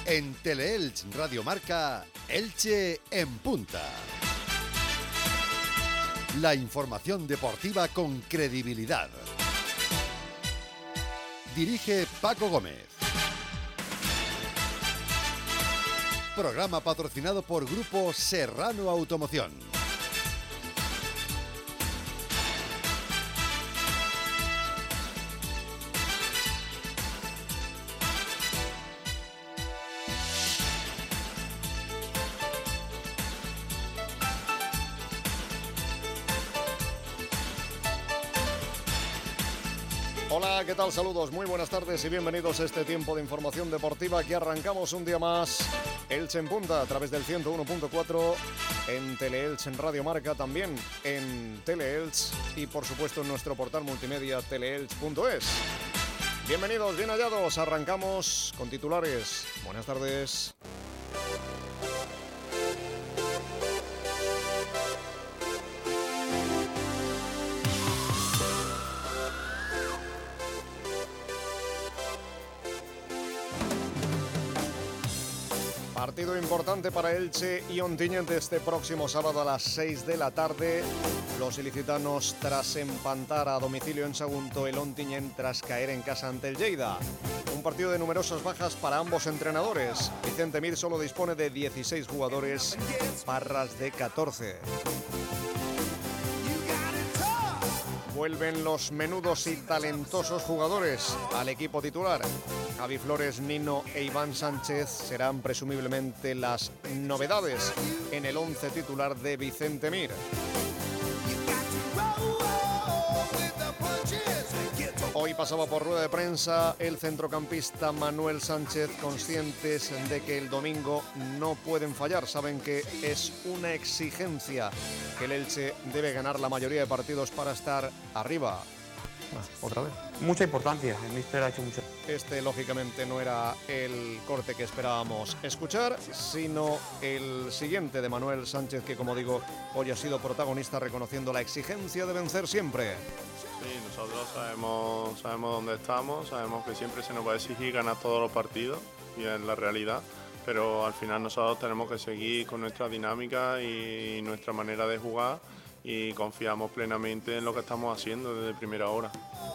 En Teleelch Radio Marca, Elche en punta. La información deportiva con credibilidad. Dirige Paco Gómez. Programa patrocinado por Grupo Serrano Automoción. Hola, ¿qué tal? Saludos, muy buenas tardes y bienvenidos a este tiempo de información deportiva. Aquí arrancamos un día más Elche en punta a través del 101.4 en Teleelch en Radio Marca, también en Teleelch y por supuesto en nuestro portal multimedia teleelch.es. Bienvenidos, bien hallados, arrancamos con titulares. Buenas tardes. Partido importante para Elche y Ontinyent este próximo sábado a las 6 de la tarde. Los ilicitanos tras empatar a domicilio en Sagunto, el Ontinyent tras caer en casa ante el Lleida. Un partido de numerosas bajas para ambos entrenadores. Vicente Mir solo dispone de 16 jugadores, Parras de 14. Vuelven los menudos y talentosos jugadores al equipo titular. Javi Flores, Nino e Iván Sánchez serán presumiblemente las novedades en el 11 titular de Vicente Mir. Hoy pasaba por rueda de prensa el centrocampista Manuel Sánchez, conscientes de que el domingo no pueden fallar. Saben que es una exigencia que el Elche debe ganar la mayoría de partidos para estar arriba. Otra vez. Mucha importancia, el míster ha hecho mucho. Este, lógicamente, no era el corte que esperábamos escuchar, sino el siguiente de Manuel Sánchez, que, como digo, hoy ha sido protagonista reconociendo la exigencia de vencer siempre. Sí, nosotros sabemos dónde estamos, sabemos que siempre se nos va a exigir ganar todos los partidos, y es la realidad, pero al final nosotros tenemos que seguir con nuestra dinámica y nuestra manera de jugar y confiamos plenamente en lo que estamos haciendo desde primera hora.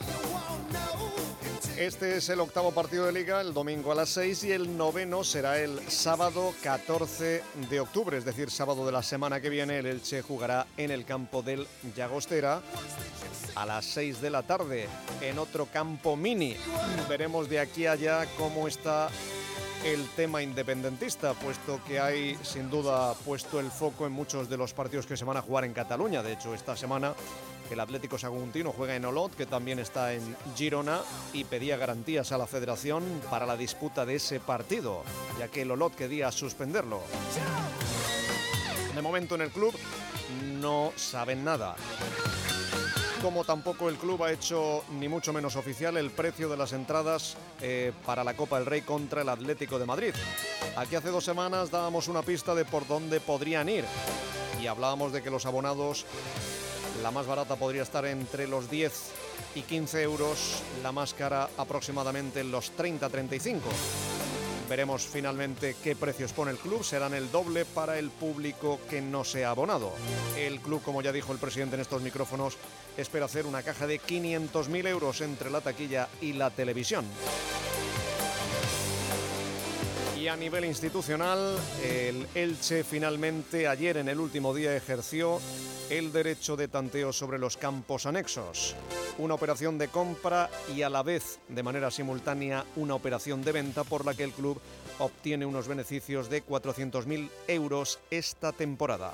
Este es el octavo partido de Liga, el domingo a las 6, y el noveno será el sábado 14 de octubre, es decir, sábado de la semana que viene. El Elche jugará en el campo del Llagostera a las 6 de la tarde, en otro campo mini. Veremos de aquí a allá cómo está el tema independentista, puesto que hay sin duda puesto el foco en muchos de los partidos que se van a jugar en Cataluña. De hecho, esta semana el Atlético Saguntino juega en Olot, que también está en Girona, y pedía garantías a la federación para la disputa de ese partido, ya que el Olot quería suspenderlo. De momento en el club no saben nada. Como tampoco el club ha hecho, ni mucho menos oficial, el precio de las entradas para la Copa del Rey contra el Atlético de Madrid. Aquí hace 2 semanas dábamos una pista de por dónde podrían ir y hablábamos de que los abonados, la más barata podría estar entre los 10 y 15 euros, la más cara aproximadamente en los 30-35. Veremos finalmente qué precios pone el club. Serán el doble para el público que no sea abonado. El club, como ya dijo el presidente en estos micrófonos, espera hacer una caja de 500.000 euros entre la taquilla y la televisión. Y a nivel institucional, el Elche finalmente ayer, en el último día, ejerció el derecho de tanteo sobre los campos anexos. Una operación de compra y a la vez, de manera simultánea, una operación de venta por la que el club obtiene unos beneficios de 400.000 euros esta temporada.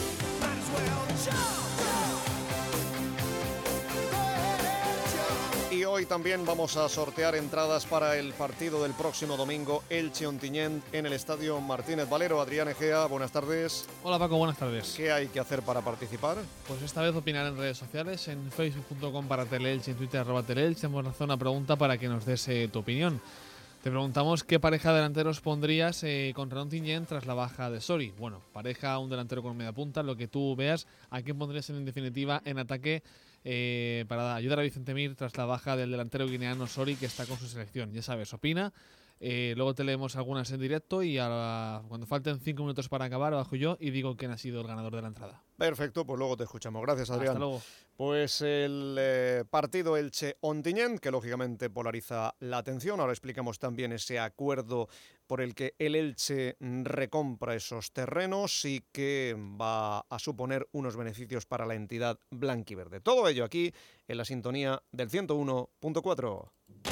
Y hoy también vamos a sortear entradas para el partido del próximo domingo, Elche-Ontinyent, en el Estadio Martínez Valero. Adrián Egea, buenas tardes. Hola Paco, buenas tardes. ¿Qué hay que hacer para participar? Pues esta vez opinar en redes sociales, en facebook.com/teleelch, en Twitter @teleelch. Hemos lanzado una pregunta para que nos des tu opinión. Te preguntamos qué pareja de delanteros pondrías contra Ontinyent tras la baja de Sori. Bueno, pareja, un delantero con media punta, lo que tú veas. ¿A quién pondrías en definitiva en ataque para ayudar a Vicente Mir tras la baja del delantero guineano Sori, que está con su selección? Ya sabes, opina Luego te leemos algunas en directo y cuando falten 5 minutos para acabar, bajo yo y digo quién ha sido el ganador de la entrada. Perfecto, pues luego te escuchamos. Gracias, Adrián. Hasta luego. Pues el partido Elche-Ontinyent, que lógicamente polariza la atención. Ahora explicamos también ese acuerdo por el que el Elche recompra esos terrenos y que va a suponer unos beneficios para la entidad blanquiverde. Todo ello aquí en la sintonía del 101.4.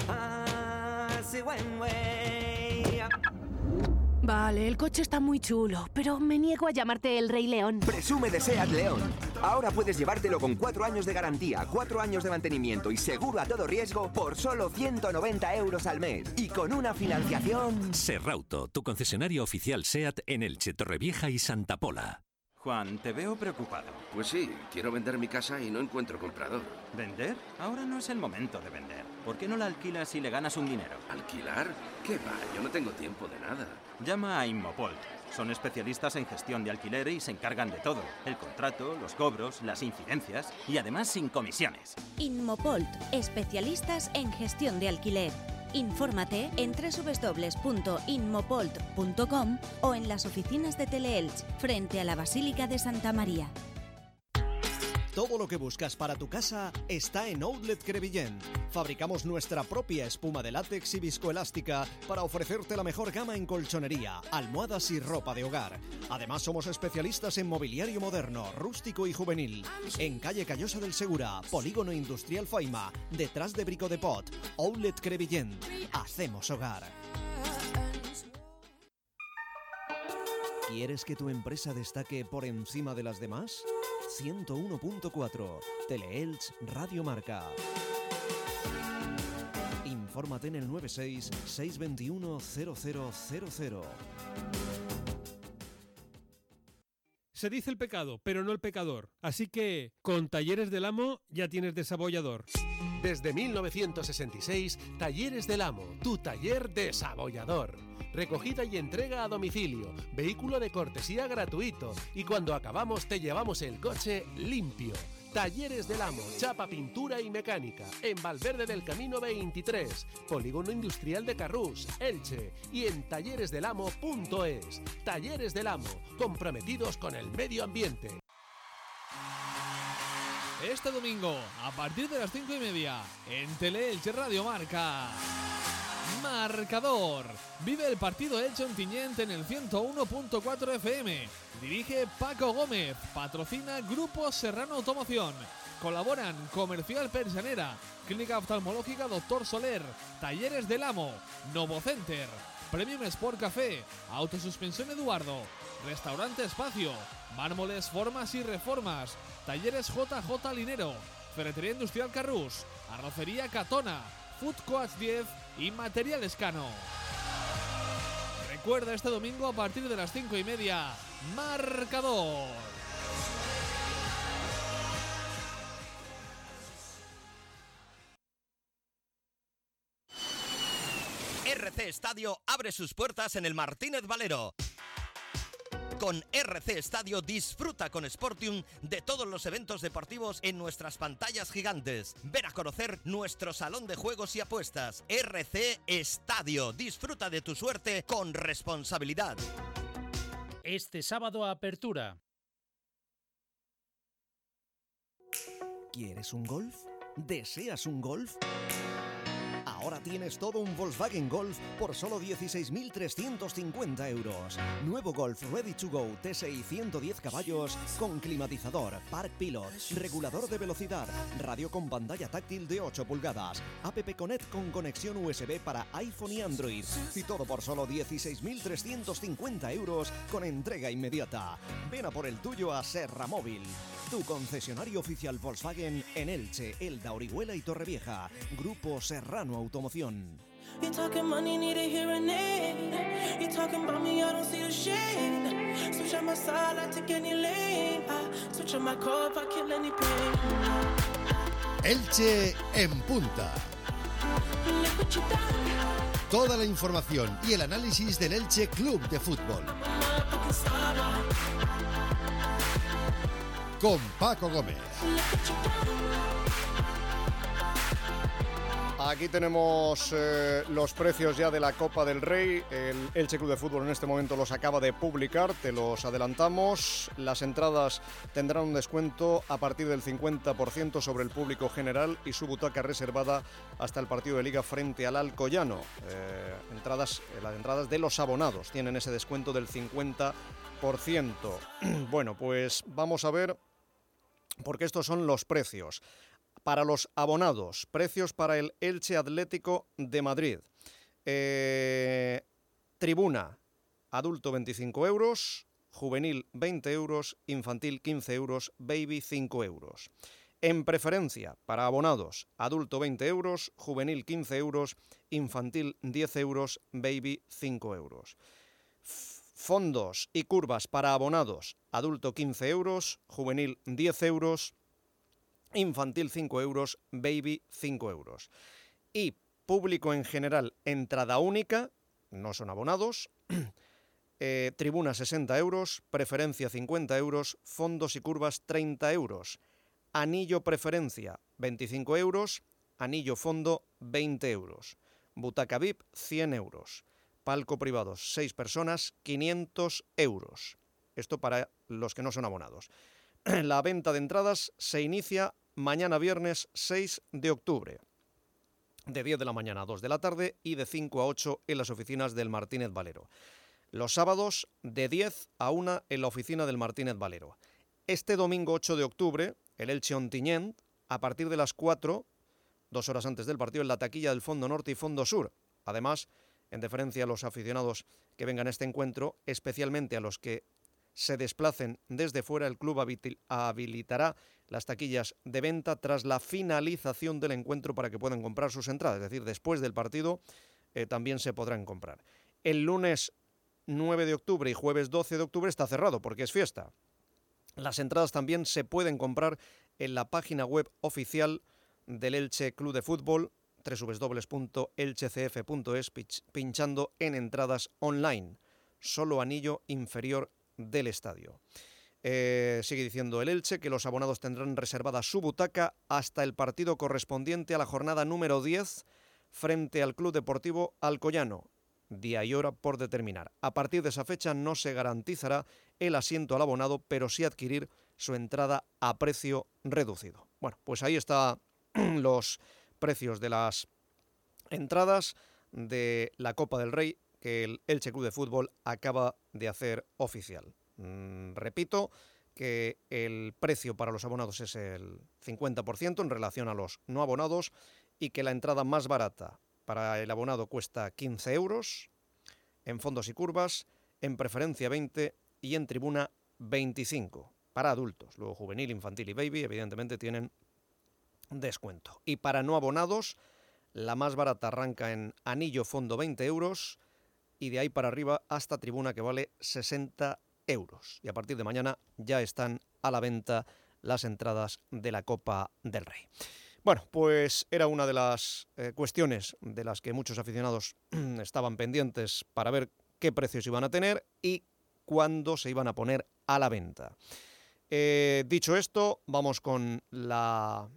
Vale, el coche está muy chulo, pero me niego a llamarte el Rey León. Presume de SEAT León. Ahora puedes llevártelo con 4 años de garantía, 4 años de mantenimiento y seguro a todo riesgo por solo 190 euros al mes. Y con una financiación... Serrauto, tu concesionario oficial SEAT en Elche, Torrevieja y Santa Pola. Juan, te veo preocupado. Pues sí, quiero vender mi casa y no encuentro comprador. ¿Vender? Ahora no es el momento de vender. ¿Por qué no la alquilas y le ganas un dinero? ¿Alquilar? ¿Qué va? Yo no tengo tiempo de nada. Llama a Inmopolt. Son especialistas en gestión de alquiler y se encargan de todo. El contrato, los cobros, las incidencias y además sin comisiones. Inmopolt, especialistas en gestión de alquiler. Infórmate en www.inmopolt.com o en las oficinas de Teleelch, frente a la Basílica de Santa María. Todo lo que buscas para tu casa está en Outlet Crevillent. Fabricamos nuestra propia espuma de látex y viscoelástica para ofrecerte la mejor gama en colchonería, almohadas y ropa de hogar. Además, somos especialistas en mobiliario moderno, rústico y juvenil. En calle Callosa del Segura, Polígono Industrial Faima, detrás de Brico de Pot. Outlet Crevillent. Hacemos hogar. ¿Quieres que tu empresa destaque por encima de las demás? 101.4 Teleelch Radio Marca. Infórmate en el 96 621 0000. Se dice el pecado, pero no el pecador. Así que, con Talleres del Amo ya tienes desabollador. Desde 1966, Talleres del Amo, tu taller desabollador. Recogida y entrega a domicilio, vehículo de cortesía gratuito y cuando acabamos te llevamos el coche limpio. Talleres del Amo, chapa, pintura y mecánica, en Valverde del Camino 23, Polígono Industrial de Carrús, Elche y en talleresdelamo.es. Talleres del Amo, comprometidos con el medio ambiente. Este domingo, a partir de las 5:30, en Teleelch Radio Marca. Marcador. Vive el partido Elche-Ontinyent en el 101.4 FM. Dirige Paco Gómez. Patrocina Grupo Serrano Automoción. Colaboran Comercial Persianera, Clínica Oftalmológica Dr. Soler, Talleres del Amo, Novocenter, Premium Sport Café, Autosuspensión Eduardo, Restaurante Espacio, Mármoles Formas y Reformas, Talleres JJ Linero, Ferretería Industrial Carrús, Arrocería Catona, Food Coach 10 y Materiales Cano. Recuerda, este domingo a partir de las 5:30, Marcador. RC Estadio abre sus puertas en el Martínez Valero. Con RC Estadio disfruta con Sportium de todos los eventos deportivos en nuestras pantallas gigantes. Ven a conocer nuestro salón de juegos y apuestas. RC Estadio. Disfruta de tu suerte con responsabilidad. Este sábado, apertura. ¿Quieres un Golf? ¿Deseas un Golf? Ahora tienes todo un Volkswagen Golf por solo 16.350 euros. Nuevo Golf Ready to Go TSI 110 caballos con climatizador, Park Pilot, regulador de velocidad, radio con pantalla táctil de 8 pulgadas, App Connect con conexión USB para iPhone y Android. Y todo por solo 16.350 euros con entrega inmediata. Ven a por el tuyo a Serra Móvil. Tu concesionario oficial Volkswagen en Elche, Elda, Orihuela y Torrevieja. Grupo Serrano Automoción. Elche en punta. Toda la información y el análisis del Elche Club de Fútbol. Con Paco Gómez. Aquí tenemos los precios ya de la Copa del Rey. El Elche Club de Fútbol en este momento los acaba de publicar, te los adelantamos. Las entradas tendrán un descuento a partir del 50% sobre el público general y su butaca reservada hasta el partido de Liga frente al Alcoyano. Las entradas de los abonados tienen ese descuento del 50%. Bueno, pues vamos a ver, porque estos son los precios. Para los abonados, precios para el Elche Atlético de Madrid. Tribuna, adulto 25 euros, juvenil 20 euros, infantil 15 euros, baby 5 euros. En preferencia, para abonados, adulto 20 euros, juvenil 15 euros, infantil 10 euros, baby 5 euros. Fondos y curvas para abonados, adulto 15 euros, juvenil 10 euros, infantil 5 euros, baby 5 euros. Y público en general, entrada única, no son abonados, tribuna 60 euros, preferencia 50 euros, fondos y curvas 30 euros, anillo preferencia 25 euros, anillo fondo 20 euros, butaca VIP 100 euros, palco privado 6 personas 500 euros. Esto para los que no son abonados. La venta de entradas se inicia mañana viernes 6 de octubre, de 10 de la mañana a 2 de la tarde y de 5 a 8 en las oficinas del Martínez Valero. Los sábados de 10 a 1 en la oficina del Martínez Valero. Este domingo 8 de octubre, el Elche Ontinyent, a partir de las 4, 2 horas antes del partido, en la taquilla del Fondo Norte y Fondo Sur. Además, en deferencia a los aficionados que vengan a este encuentro, especialmente a los que se desplacen desde fuera, el club habilitará las taquillas de venta tras la finalización del encuentro para que puedan comprar sus entradas. Es decir, después del partido también se podrán comprar. El lunes 9 de octubre y jueves 12 de octubre está cerrado porque es fiesta. Las entradas también se pueden comprar en la página web oficial del Elche Club de Fútbol, www.elchecf.es, pinchando en entradas online. Solo anillo inferior del estadio. Sigue diciendo el Elche que los abonados tendrán reservada su butaca hasta el partido correspondiente a la jornada número 10 frente al Club Deportivo Alcoyano. Día y hora por determinar. A partir de esa fecha no se garantizará el asiento al abonado, pero sí adquirir su entrada a precio reducido. Bueno, pues ahí están los precios de las entradas de la Copa del Rey que el Elche Club de Fútbol acaba de hacer oficial. Repito que el precio para los abonados es el 50% en relación a los no abonados y que la entrada más barata para el abonado cuesta 15 euros, en fondos y curvas, en preferencia 20 y en tribuna 25 para adultos. Luego juvenil, infantil y baby evidentemente tienen descuento. Y para no abonados, la más barata arranca en anillo fondo 20 euros y de ahí para arriba hasta tribuna que vale 60 euros. Y a partir de mañana ya están a la venta las entradas de la Copa del Rey. Bueno, pues era una de las cuestiones de las que muchos aficionados estaban pendientes para ver qué precios iban a tener y cuándo se iban a poner a la venta. Dicho esto, vamos con la...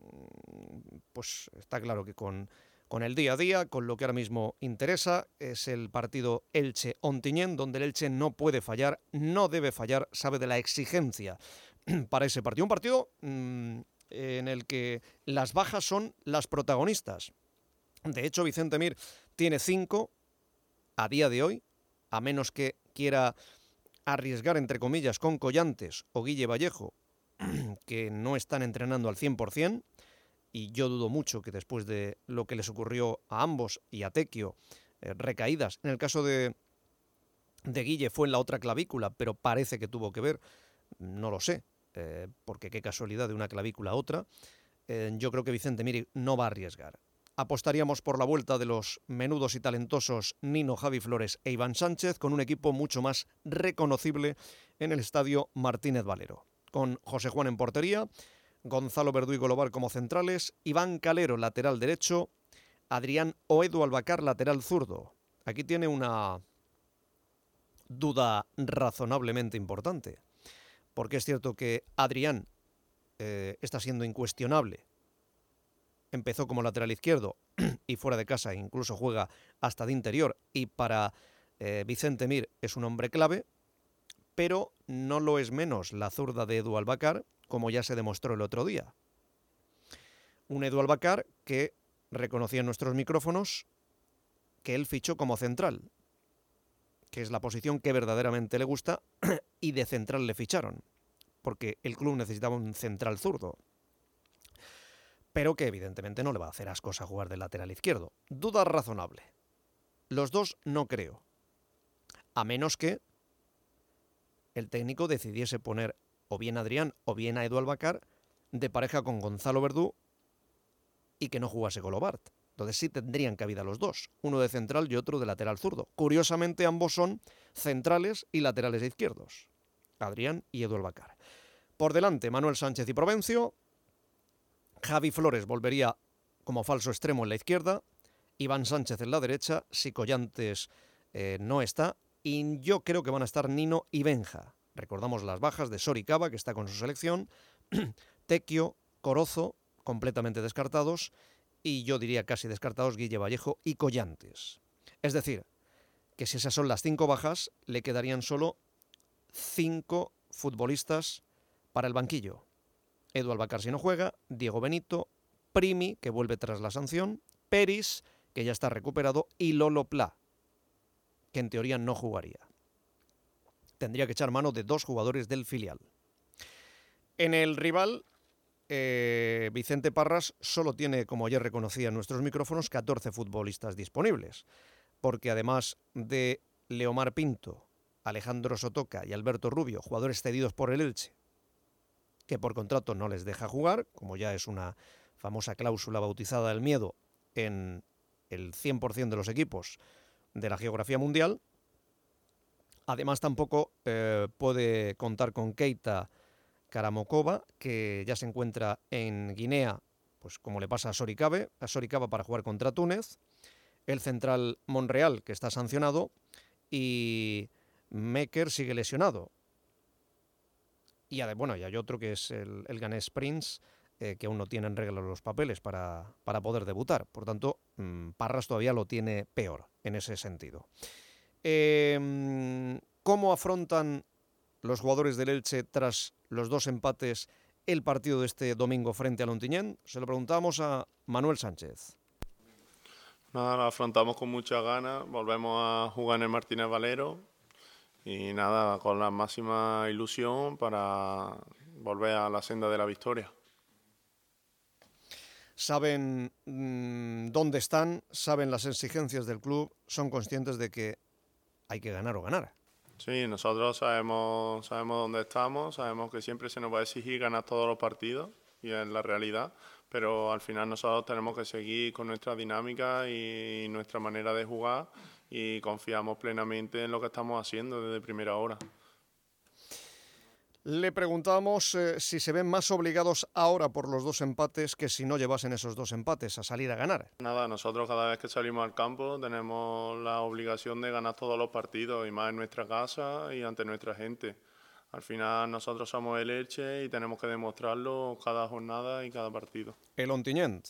Pues está claro que con el día a día, con lo que ahora mismo interesa, es el partido Elche-Ontinyent, donde el Elche no puede fallar, no debe fallar, sabe de la exigencia para ese partido. Un partido en el que las bajas son las protagonistas. De hecho, Vicente Mir tiene 5 a día de hoy, a menos que quiera arriesgar, entre comillas, con Collantes o Guille Vallejo, que no están entrenando al 100%, y yo dudo mucho que después de lo que les ocurrió a ambos y a Tequio, recaídas, en el caso de Guille fue en la otra clavícula, pero parece que tuvo que ver, no lo sé, porque qué casualidad de una clavícula a otra. Yo creo que Vicente Mir no va a arriesgar. Apostaríamos por la vuelta de los menudos y talentosos Nino, Javi Flores e Iván Sánchez, con un equipo mucho más reconocible en el estadio Martínez Valero, con José Juan en portería, Gonzalo Verdú y Golobar como centrales, Iván Calero lateral derecho, Adrián Oedo Albacar lateral zurdo. Aquí tiene una duda razonablemente importante, porque es cierto que Adrián está siendo incuestionable empezó como lateral izquierdo y fuera de casa incluso juega hasta de interior, y para Vicente Mir es un hombre clave, pero no lo es menos la zurda de Edu Albacar, como ya se demostró el otro día. Un Edu Albacar que reconocía en nuestros micrófonos que él fichó como central, que es la posición que verdaderamente le gusta, y de central le ficharon, porque el club necesitaba un central zurdo, pero que evidentemente no le va a hacer ascos a jugar de lateral izquierdo. Duda razonable. Los dos no creo, a menos que el técnico decidiese poner o bien a Adrián o bien a Edu Albacar de pareja con Gonzalo Verdú y que no jugase Golobart. Entonces sí tendrían cabida los dos, uno de central y otro de lateral zurdo. Curiosamente ambos son centrales y laterales izquierdos, Adrián y Edu Albacar. Por delante Manuel Sánchez y Provencio, Javi Flores volvería como falso extremo en la izquierda, Iván Sánchez en la derecha, si Collantes no está, y yo creo que van a estar Nino y Benja. Recordamos las bajas de Soricaba, que está con su selección, Tequio, Corozo, completamente descartados, y yo diría casi descartados Guille Vallejo y Collantes. Es decir, que si esas son las 5 bajas, le quedarían solo 5 futbolistas para el banquillo. Edu Albacar si no juega, Diego Benito, Primi, que vuelve tras la sanción, Peris, que ya está recuperado, y Lolo Pla, que en teoría no jugaría. Tendría que echar mano de 2 jugadores del filial. En el rival, Vicente Parras solo tiene, como ayer reconocía en nuestros micrófonos, 14 futbolistas disponibles, porque además de Leomar Pinto, Alejandro Sotoca y Alberto Rubio, jugadores cedidos por el Elche, que por contrato no les deja jugar, como ya es una famosa cláusula bautizada del miedo en el 100% de los equipos de la geografía mundial. Además tampoco puede contar con Keita Karamokova, que ya se encuentra en Guinea, pues como le pasa a Soricaba para jugar contra Túnez, el central Monreal, que está sancionado, y Mecker sigue lesionado. Y bueno, y hay otro que es el ganés Prince, que aún no tiene en regla los papeles para poder debutar. Por tanto, Parras todavía lo tiene peor en ese sentido. ¿Cómo afrontan los jugadores del Elche tras los 2 empates el partido de este domingo frente al Ontinyent? Se lo preguntamos a Manuel Sánchez. Nada, lo afrontamos con muchas ganas, volvemos a jugar en el Martínez Valero y nada, con la máxima ilusión para volver a la senda de la victoria. Saben dónde están, saben las exigencias del club, son conscientes de que hay que ganar o ganar. Sí, nosotros sabemos dónde estamos, sabemos que siempre se nos va a exigir ganar todos los partidos, y es la realidad, pero al final nosotros tenemos que seguir con nuestra dinámica y nuestra manera de jugar, y confiamos plenamente en lo que estamos haciendo desde primera hora. Le preguntamos si se ven más obligados ahora por los 2 empates que si no llevasen esos 2 empates a salir a ganar. Nada, nosotros cada vez que salimos al campo tenemos la obligación de ganar todos los partidos, y más en nuestra casa y ante nuestra gente. Al final nosotros somos el Elche y tenemos que demostrarlo cada jornada y cada partido. El Ontinyent.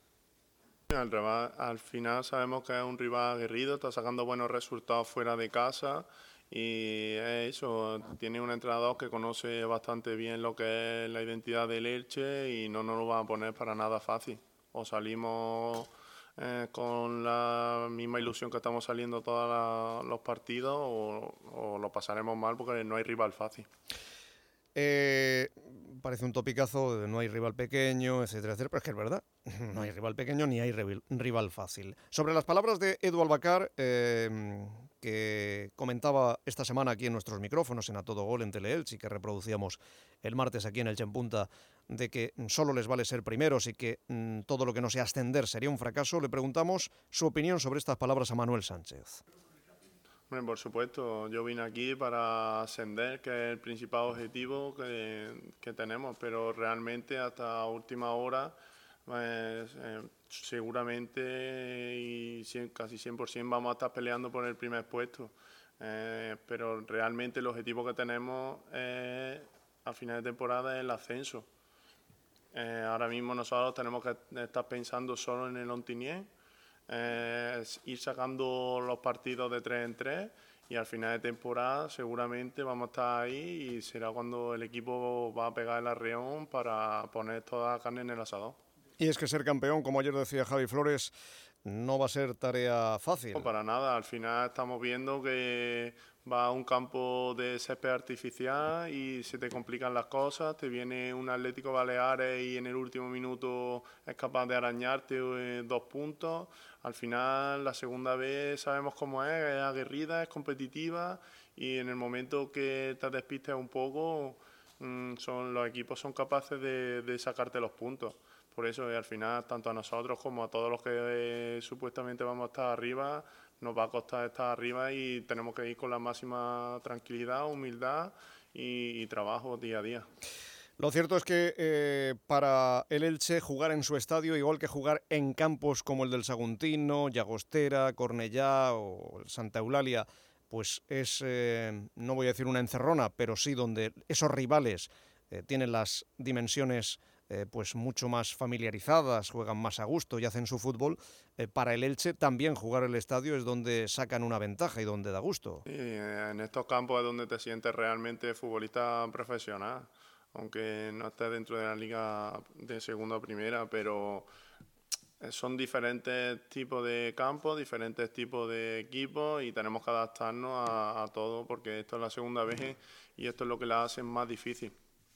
Al final sabemos que es un rival aguerrido, está sacando buenos resultados fuera de casa. Y eso, tiene un entrenador que conoce bastante bien lo que es la identidad del Elche y no nos lo va a poner para nada fácil. O salimos con la misma ilusión que estamos saliendo todos los partidos, o lo pasaremos mal porque no hay rival fácil. Parece un topicazo de no hay rival pequeño, etcétera, etcétera, pero es que es verdad, no hay rival pequeño ni hay rival fácil. Sobre las palabras de Edu Albacar, que comentaba esta semana aquí en nuestros micrófonos en A Todo Gol en Teleelch, y que reproducíamos el martes aquí en Elche en Punta, de que solo les vale ser primeros y que todo lo que no sea ascender sería un fracaso, le preguntamos su opinión sobre estas palabras a Manuel Sánchez. Bueno, por supuesto, yo vine aquí para ascender, que es el principal objetivo que tenemos, pero realmente hasta última hora seguramente y casi 100% vamos a estar peleando por el primer puesto, pero realmente el objetivo que tenemos a final de temporada es el ascenso. Ahora mismo nosotros tenemos que estar pensando solo en el Ontinyent, ir sacando los partidos de 3 en 3 y al final de temporada seguramente vamos a estar ahí y será cuando el equipo va a pegar el arreón para poner toda la carne en el asador. Y es que ser campeón, como ayer decía Javi Flores, no va a ser tarea fácil. No, para nada, al final estamos viendo que va a un campo de césped artificial y se te complican las cosas, te viene un Atlético Baleares y en el último minuto es capaz de arañarte 2 puntos. Al final la segunda vez sabemos cómo es aguerrida, es competitiva y en el momento que te despistes un poco, los equipos son capaces de sacarte los puntos. Por eso al final tanto a nosotros como a todos los que supuestamente vamos a estar arriba, nos va a costar estar arriba y tenemos que ir con la máxima tranquilidad, humildad y trabajo día a día. Lo cierto es que para el Elche jugar en su estadio, igual que jugar en campos como el del Saguntino, Llagostera, Cornellá o el Santa Eulalia, pues es, no voy a decir una encerrona, pero sí donde esos rivales tienen las dimensiones pues mucho más familiarizadas, juegan más a gusto y hacen su fútbol. Para el Elche también jugar el estadio es donde sacan una ventaja y donde da gusto. Sí, en estos campos es donde te sientes realmente futbolista profesional, aunque no estés dentro de la liga de segunda o primera, pero son diferentes tipos de campos, diferentes tipos de equipos y tenemos que adaptarnos a todo porque esto es la segunda vez y esto es lo que la hace más difícil.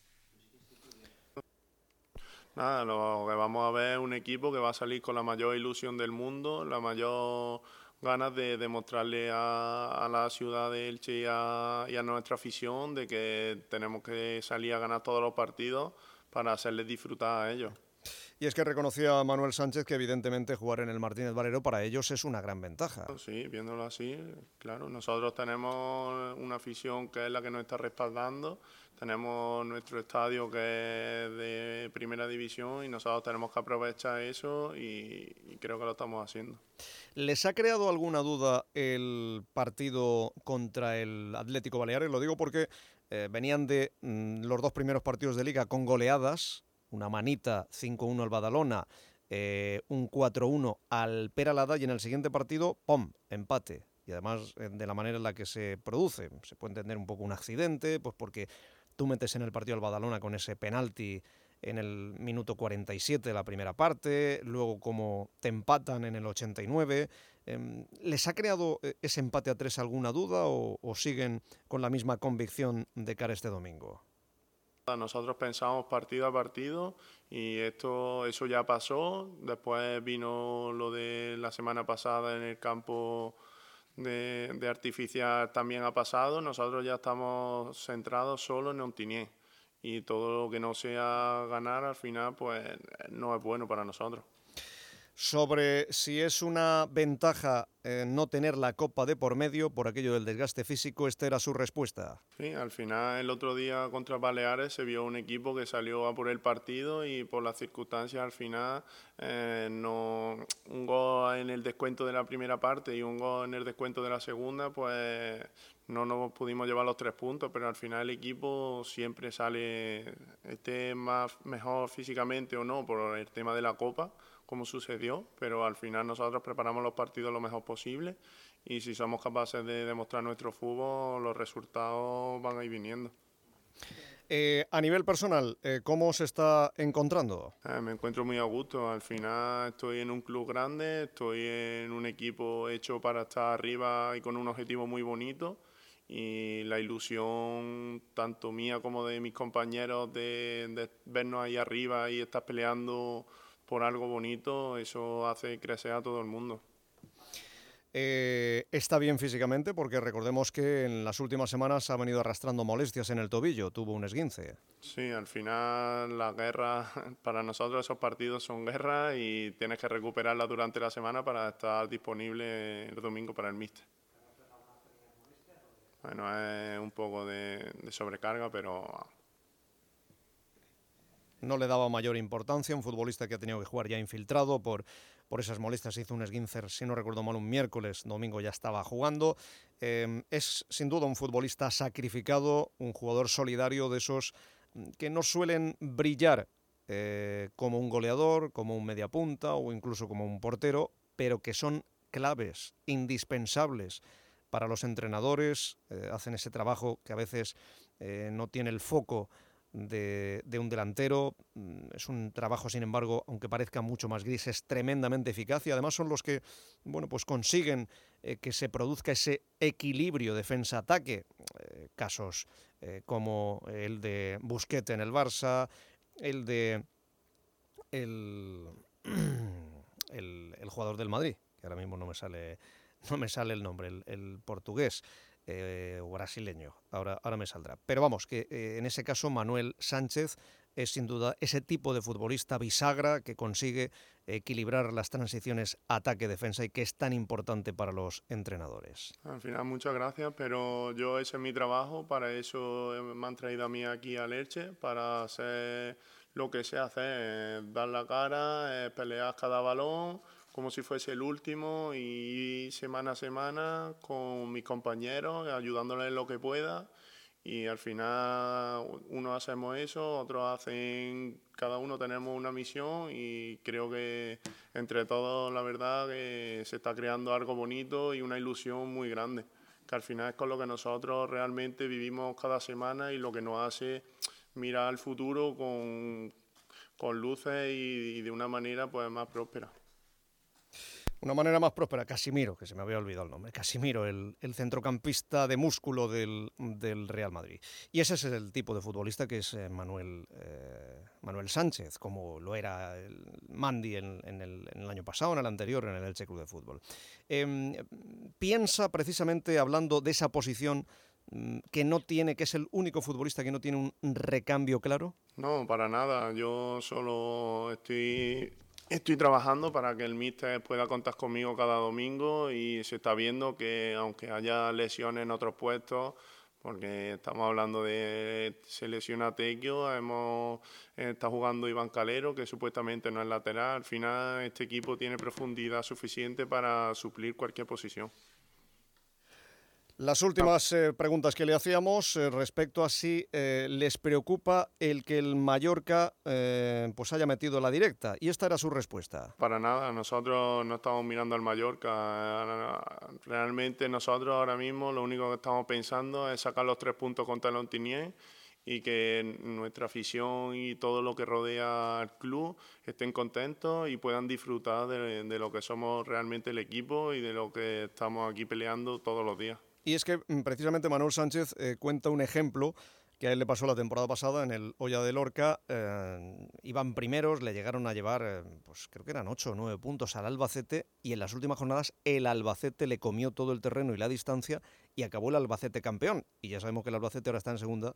Nada, lo que vamos a ver es un equipo que va a salir con la mayor ilusión del mundo, la mayor ganas de demostrarle a la ciudad de Elche y a nuestra afición de que tenemos que salir a ganar todos los partidos para hacerles disfrutar a ellos. Y es que reconocía Manuel Sánchez que evidentemente jugar en el Martínez Valero para ellos es una gran ventaja. Sí, viéndolo así, claro, nosotros tenemos una afición que es la que nos está respaldando, tenemos nuestro estadio que es de primera división y nosotros tenemos que aprovechar eso y creo que lo estamos haciendo. ¿Les ha creado alguna duda el partido contra el Atlético Baleares? Lo digo porque venían de los 2 primeros partidos de Liga con goleadas, una manita 5-1 al Badalona, un 4-1 al Peralada y en el siguiente partido, ¡pum!, empate. Y además de la manera en la que se produce, se puede entender un poco un accidente, pues porque tú metes en el partido al Badalona con ese penalti en el minuto 47 de la primera parte, luego como te empatan en el 89. ¿Les ha creado ese empate a 3 alguna duda o siguen con la misma convicción de cara a este domingo? Nosotros pensamos partido a partido y eso ya pasó. Después vino lo de la semana pasada en el campo de Artificial, también ha pasado. Nosotros ya estamos centrados solo en Ontinyent y todo lo que no sea ganar al final pues no es bueno para nosotros. Sobre si es una ventaja no tener la Copa de por medio por aquello del desgaste físico, esta era su respuesta. Sí, al final el otro día contra Baleares se vio un equipo que salió a por el partido y por las circunstancias al final un gol en el descuento de la primera parte y un gol en el descuento de la segunda, pues no nos pudimos llevar los 3 puntos, pero al final el equipo siempre sale, esté mejor físicamente o no por el tema de la Copa, como sucedió, pero al final nosotros preparamos los partidos lo mejor posible y si somos capaces de demostrar nuestro fútbol, los resultados van a ir viniendo. A nivel personal, ¿cómo se está encontrando? Me encuentro muy a gusto, al final estoy en un club grande, estoy en un equipo hecho para estar arriba y con un objetivo muy bonito y la ilusión tanto mía como de mis compañeros de vernos ahí arriba y estar peleando por algo bonito, eso hace crecer a todo el mundo. Está bien físicamente porque recordemos que en las últimas semanas ha venido arrastrando molestias en el tobillo, tuvo un esguince. Sí, al final la guerra, para nosotros esos partidos son guerra y tienes que recuperarla durante la semana para estar disponible el domingo para el míster. Bueno, es un poco de sobrecarga, pero no le daba mayor importancia, un futbolista que ha tenido que jugar ya infiltrado por esas molestias, hizo un esguince, si no recuerdo mal, un miércoles, domingo ya estaba jugando. Es sin duda un futbolista sacrificado, un jugador solidario de esos que no suelen brillar como un goleador, como un mediapunta o incluso como un portero, pero que son claves, indispensables para los entrenadores, hacen ese trabajo que a veces no tiene el foco de un delantero. Es un trabajo, sin embargo, aunque parezca mucho más gris, es tremendamente eficaz y además son los que, bueno, pues consiguen que se produzca ese equilibrio defensa-ataque. Casos como el de Busquets en el Barça, el de el jugador del Madrid, que ahora mismo no me sale el nombre, el portugués o brasileño, ahora me saldrá. Pero vamos, que en ese caso Manuel Sánchez es sin duda ese tipo de futbolista bisagra que consigue equilibrar las transiciones ataque-defensa y que es tan importante para los entrenadores. Al final, muchas gracias, pero ese es mi trabajo, para eso me han traído a mí aquí al Elche, para hacer lo que sé hacer, dar la cara, pelear cada balón como si fuese el último y semana a semana con mis compañeros, ayudándoles en lo que pueda. Y al final unos hacemos eso, otros hacen, cada uno tenemos una misión y creo que entre todos la verdad que se está creando algo bonito y una ilusión muy grande, que al final es con lo que nosotros realmente vivimos cada semana y lo que nos hace mirar al futuro con luces y de una manera pues más próspera. Una manera más próspera, Casimiro, que se me había olvidado el nombre, Casimiro, el centrocampista de músculo del Real Madrid. Y ese es el tipo de futbolista que es Manuel Sánchez, como lo era el Mandy en el año pasado, en el anterior, en el Elche Club de Fútbol. Piensa, precisamente hablando de esa posición, que es el único futbolista que no tiene un recambio claro. No, para nada. Yo solo estoy trabajando para que el míster pueda contar conmigo cada domingo y se está viendo que aunque haya lesiones en otros puestos, porque estamos hablando de se lesiona Tequio, está jugando Iván Calero, que supuestamente no es lateral. Al final este equipo tiene profundidad suficiente para suplir cualquier posición. Las últimas preguntas que le hacíamos respecto a si les preocupa el que el Mallorca pues haya metido la directa, y esta era su respuesta. Para nada, nosotros no estamos mirando al Mallorca. Realmente nosotros ahora mismo lo único que estamos pensando es sacar los 3 puntos contra el Ontinyent y que nuestra afición y todo lo que rodea al club estén contentos y puedan disfrutar de lo que somos realmente el equipo y de lo que estamos aquí peleando todos los días. Y es que precisamente Manuel Sánchez cuenta un ejemplo que a él le pasó la temporada pasada en el Hoya de Lorca. Iban primeros, le llegaron a llevar, pues creo que eran 8 o 9 puntos al Albacete, y en las últimas jornadas el Albacete le comió todo el terreno y la distancia y acabó el Albacete campeón. Y ya sabemos que el Albacete ahora está en segunda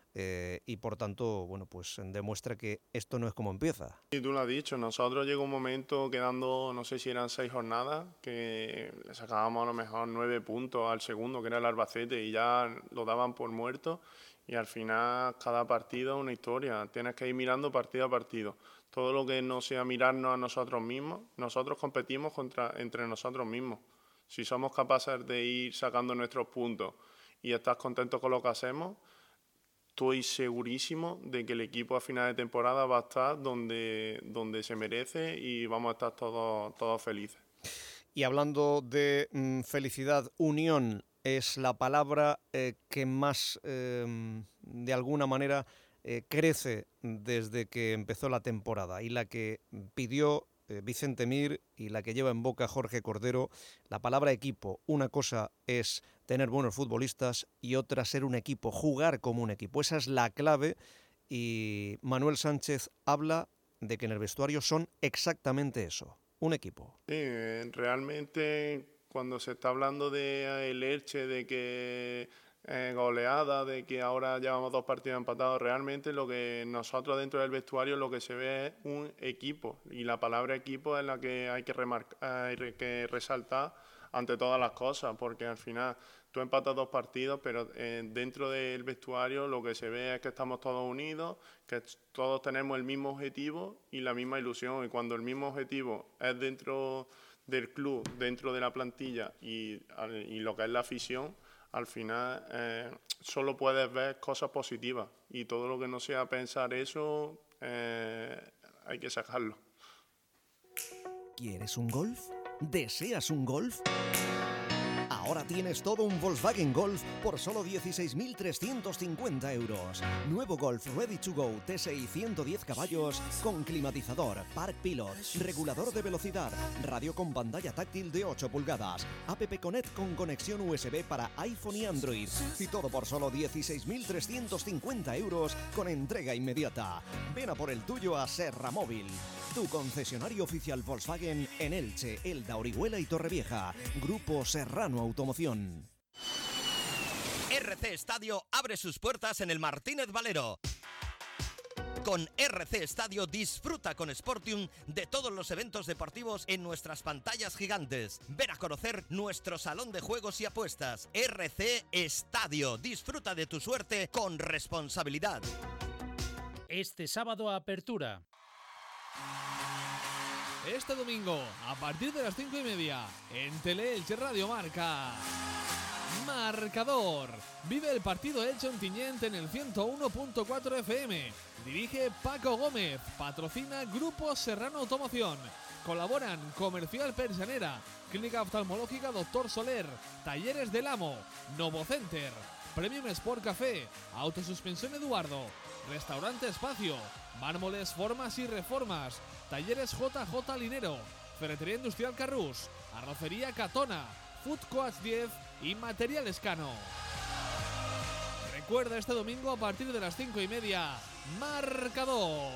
y por tanto, bueno, pues demuestra que esto no es como empieza. Y tú lo has dicho, nosotros llegó un momento quedando, no sé si eran 6 jornadas, que le sacábamos a lo mejor 9 puntos al segundo, que era el Albacete, y ya lo daban por muerto. Y al final cada partido es una historia, tienes que ir mirando partido a partido. Todo lo que no sea mirarnos a nosotros mismos, nosotros competimos entre nosotros mismos. Si somos capaces de ir sacando nuestros puntos y estás contento con lo que hacemos, estoy segurísimo de que el equipo a final de temporada va a estar donde se merece y vamos a estar todos felices. Y hablando de felicidad, unión es la palabra que más, de alguna manera, crece desde que empezó la temporada y la que pidió Vicente Mir y la que lleva en boca Jorge Cordero, la palabra equipo. Una cosa es tener buenos futbolistas y otra ser un equipo, jugar como un equipo. Esa es la clave y Manuel Sánchez habla de que en el vestuario son exactamente eso, un equipo. Sí, realmente cuando se está hablando de el Elche, de que goleada, de que ahora llevamos 2 partidos empatados, realmente lo que nosotros dentro del vestuario lo que se ve es un equipo y la palabra equipo es la que hay que resaltar ante todas las cosas, porque al final tú empatas 2 partidos, pero dentro del vestuario lo que se ve es que estamos todos unidos, que todos tenemos el mismo objetivo y la misma ilusión, y cuando el mismo objetivo es dentro del club, dentro de la plantilla y lo que es la afición, al final solo puedes ver cosas positivas y todo lo que no sea pensar eso hay que sacarlo. ¿Quieres un Golf? ¿Deseas un Golf? Ahora tienes todo un Volkswagen Golf por solo 16.350 euros. Nuevo Golf Ready to Go TSI 110 caballos con climatizador, Park Pilot, regulador de velocidad, radio con pantalla táctil de 8 pulgadas, App Connect con conexión USB para iPhone y Android. Y todo por solo 16.350 euros con entrega inmediata. Ven a por el tuyo a Serra Móvil, tu concesionario oficial Volkswagen en Elche, Elda, Orihuela y Torrevieja. Grupo Serrano Automoción. RC Estadio abre sus puertas en el Martínez Valero. Con RC Estadio disfruta con Sportium de todos los eventos deportivos en nuestras pantallas gigantes. Ven a conocer nuestro salón de juegos y apuestas. RC Estadio. Disfruta de tu suerte con responsabilidad. Este sábado apertura. Este domingo, a partir de las 5:30, en Teleelch Radio Marca. Marcador. Vive el partido Elche Ontinyent en el 101.4 FM. Dirige Paco Gómez. Patrocina Grupo Serrano Automoción. Colaboran Comercial Persianera, Clínica Oftalmológica Dr. Soler, Talleres del Amo, Novocenter, Premium Sport Café, Autosuspensión Eduardo, Restaurante Espacio, Mármoles Formas y Reformas, Talleres JJ Linero, Ferretería Industrial Carrús, Arrocería Catona, Food Coach 10 y Material Escano. Recuerda, este domingo a partir de las 5:30, Marcador.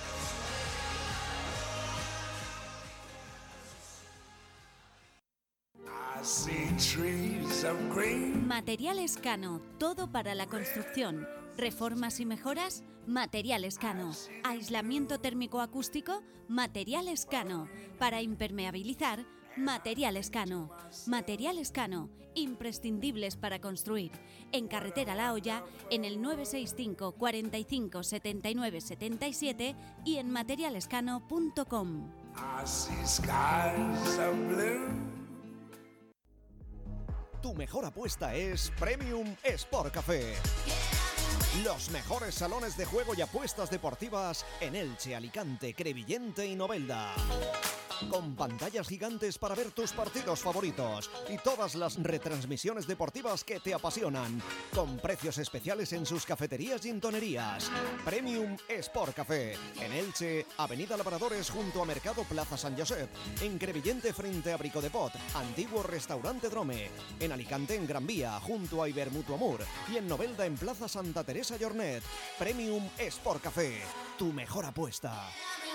Material Escano, todo para la construcción. Reformas y mejoras, Material Escano. Aislamiento térmico acústico, Material Escano. Para impermeabilizar, Material Escano. Material Escano, imprescindibles para construir. En Carretera La Hoya, en el 965 45 79 77 y en materialescano.com. Tu mejor apuesta es Premium Sport Café. Los mejores salones de juego y apuestas deportivas en Elche, Alicante, Crevillente y Novelda. Con pantallas gigantes para ver tus partidos favoritos y todas las retransmisiones deportivas que te apasionan. Con precios especiales en sus cafeterías y intonerías. Premium Sport Café. En Elche, Avenida Labradores junto a Mercado Plaza San Josep. En Crevillente frente a Brico de Pot, antiguo restaurante Drome. En Alicante en Gran Vía junto a Ibermutuo Amur. Y en Novelda en Plaza Santa Teresa Jornet. Premium Sport Café. Tu mejor apuesta.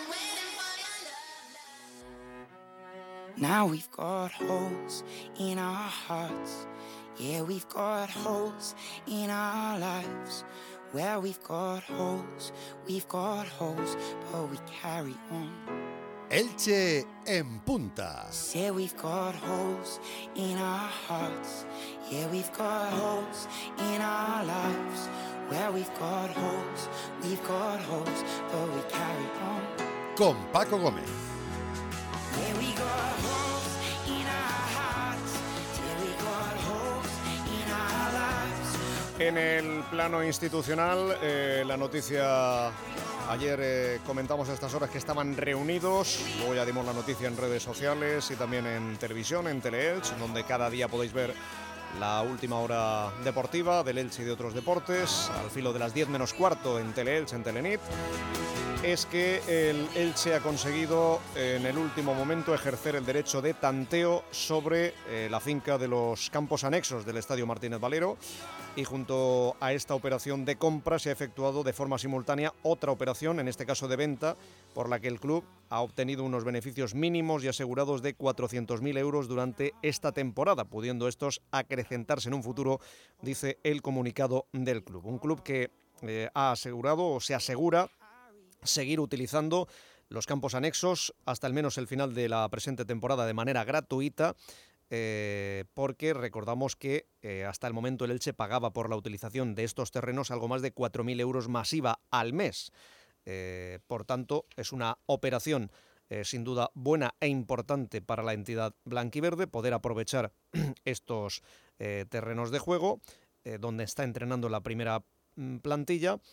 Now we've got holes in our hearts. Yeah, we've got holes in our lives. Where we've got holes, but we carry on. Elche en punta. Yeah, we've got holes in our hearts. Yeah, we've got holes in our lives. Where we've got holes, but we carry on. Con Paco Gómez. Yeah, we got holes in our hearts. Yeah, we got holes in our lives. En el plano institucional, la noticia. Ayer comentamos a estas horas que estaban reunidos, luego ya dimos la noticia en redes sociales y también en televisión, en Teleelch, donde cada día podéis ver la última hora deportiva del Elche y de otros deportes, al filo de las 10 menos cuarto en Teleelch, en Telenit. Es que el Elche ha conseguido en el último momento ejercer el derecho de tanteo sobre la finca de los campos anexos del Estadio Martínez Valero, y junto a esta operación de compra se ha efectuado de forma simultánea otra operación, en este caso de venta, por la que el club ha obtenido unos beneficios mínimos y asegurados de 400.000 euros durante esta temporada, pudiendo estos acrecentarse en un futuro, dice el comunicado del club. Un club que ha asegurado o se asegura seguir utilizando los campos anexos hasta al menos el final de la presente temporada de manera gratuita, porque recordamos que hasta el momento el Elche pagaba por la utilización de estos terrenos algo más de 4.000 euros masiva al mes. Por tanto, es una operación sin duda buena e importante para la entidad blanquiverde poder aprovechar estos terrenos de juego donde está entrenando la primera plantilla,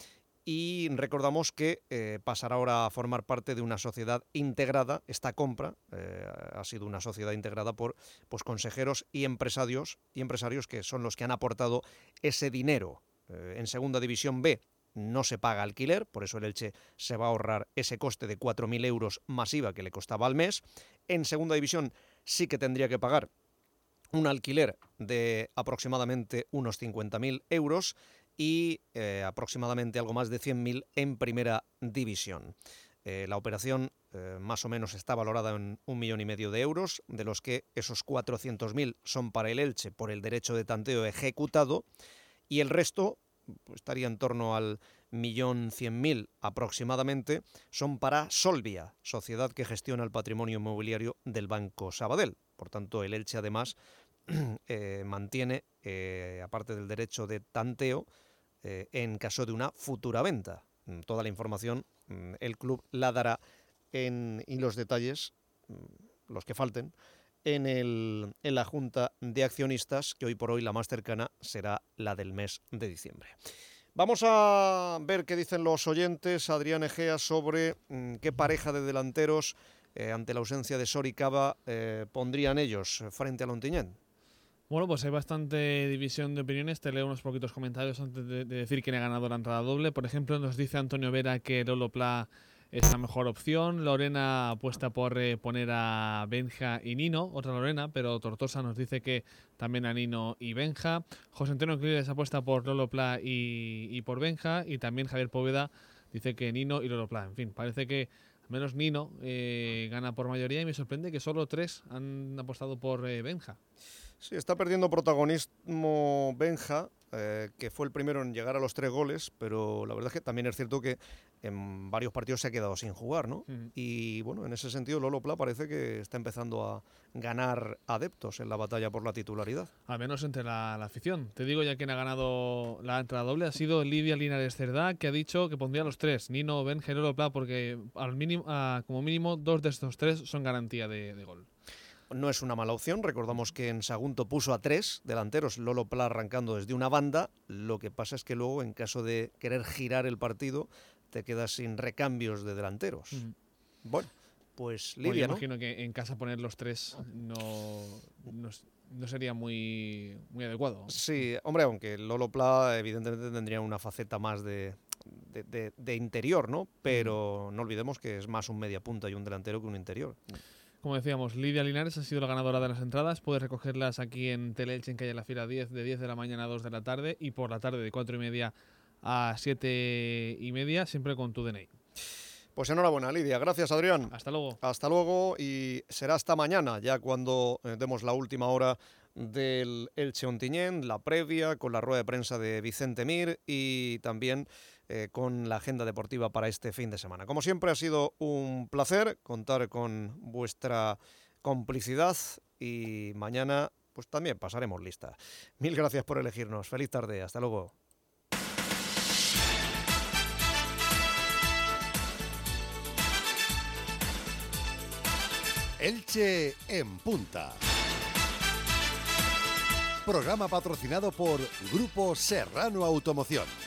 Y recordamos que pasará ahora a formar parte de una sociedad integrada. Esta compra ha sido una sociedad integrada por consejeros y empresarios que son los que han aportado ese dinero. En Segunda División B no se paga alquiler, por eso el Elche se va a ahorrar ese coste de 4.000 euros más IVA que le costaba al mes. En Segunda División sí que tendría que pagar un alquiler de aproximadamente unos 50.000 euros y aproximadamente algo más de 100.000 en Primera División. La operación más o menos está valorada en 1,5 millones de euros, de los que esos 400.000 son para el Elche por el derecho de tanteo ejecutado, y el resto, pues, estaría en torno al 1.100.000 aproximadamente, son para Solvia, sociedad que gestiona el patrimonio inmobiliario del Banco Sabadell. Por tanto, el Elche además mantiene, aparte del derecho de tanteo, en caso de una futura venta. Toda la información el club la dará y los detalles, los que falten, en la Junta de Accionistas, que hoy por hoy la más cercana será la del mes de diciembre. Vamos a ver qué dicen los oyentes. Adrián Egea sobre qué pareja de delanteros ante la ausencia de Sori y Cava pondrían ellos frente al Ontinyent. Bueno, pues hay bastante división de opiniones. Te leo unos poquitos comentarios antes de decir quién ha ganado la entrada doble. Por ejemplo, nos dice Antonio Vera que Lolo Pla es la mejor opción. Lorena apuesta por poner a Benja y Nino, otra Lorena, pero Tortosa nos dice que también a Nino y Benja. José Antonio Cliles apuesta por Lolo Pla y por Benja, y también Javier Poveda dice que Nino y Lolo Pla. En fin, parece que al menos Nino gana por mayoría, y me sorprende que solo 3 han apostado por Benja. Sí, está perdiendo protagonismo Benja, que fue el primero en llegar a los 3 goles, pero la verdad es que también es cierto que en varios partidos se ha quedado sin jugar, ¿no? Y bueno, en ese sentido Lolo Pla parece que está empezando a ganar adeptos en la batalla por la titularidad. Al menos entre la afición. Te digo ya quién ha ganado la entrada doble. Ha sido Lidia Linares Cerdá, que ha dicho que pondría los 3, Nino, Benja y Lolo Pla, porque como mínimo 2 de estos 3 son garantía de gol. No es una mala opción. Recordamos que en Sagunto puso a 3 delanteros, Lolo Pla arrancando desde una banda. Lo que pasa es que luego, en caso de querer girar el partido, te quedas sin recambios de delanteros. Bueno, pues Lidia, yo imagino que en casa poner los 3 no sería muy adecuado. Sí, hombre, aunque Lolo Pla evidentemente tendría una faceta más de interior, ¿no? Pero no olvidemos que es más un mediapunta y un delantero que un interior. Como decíamos, Lidia Linares ha sido la ganadora de las entradas. Puedes recogerlas aquí en Teleelche, en calle La Fira 10, de 10 de la mañana a 2 de la tarde, y por la tarde de 4:30 a 7:30, siempre con tu DNI. Pues enhorabuena, Lidia. Gracias, Adrián. Hasta luego. Hasta luego, y será hasta mañana, ya cuando demos la última hora del Elche Ontinyent, la previa, con la rueda de prensa de Vicente Mir y también con la agenda deportiva para este fin de semana. Como siempre, ha sido un placer contar con vuestra complicidad, y mañana pues también pasaremos lista. Mil gracias por elegirnos. Feliz tarde. Hasta luego. Elche en Punta. Programa patrocinado por Grupo Serrano Automoción.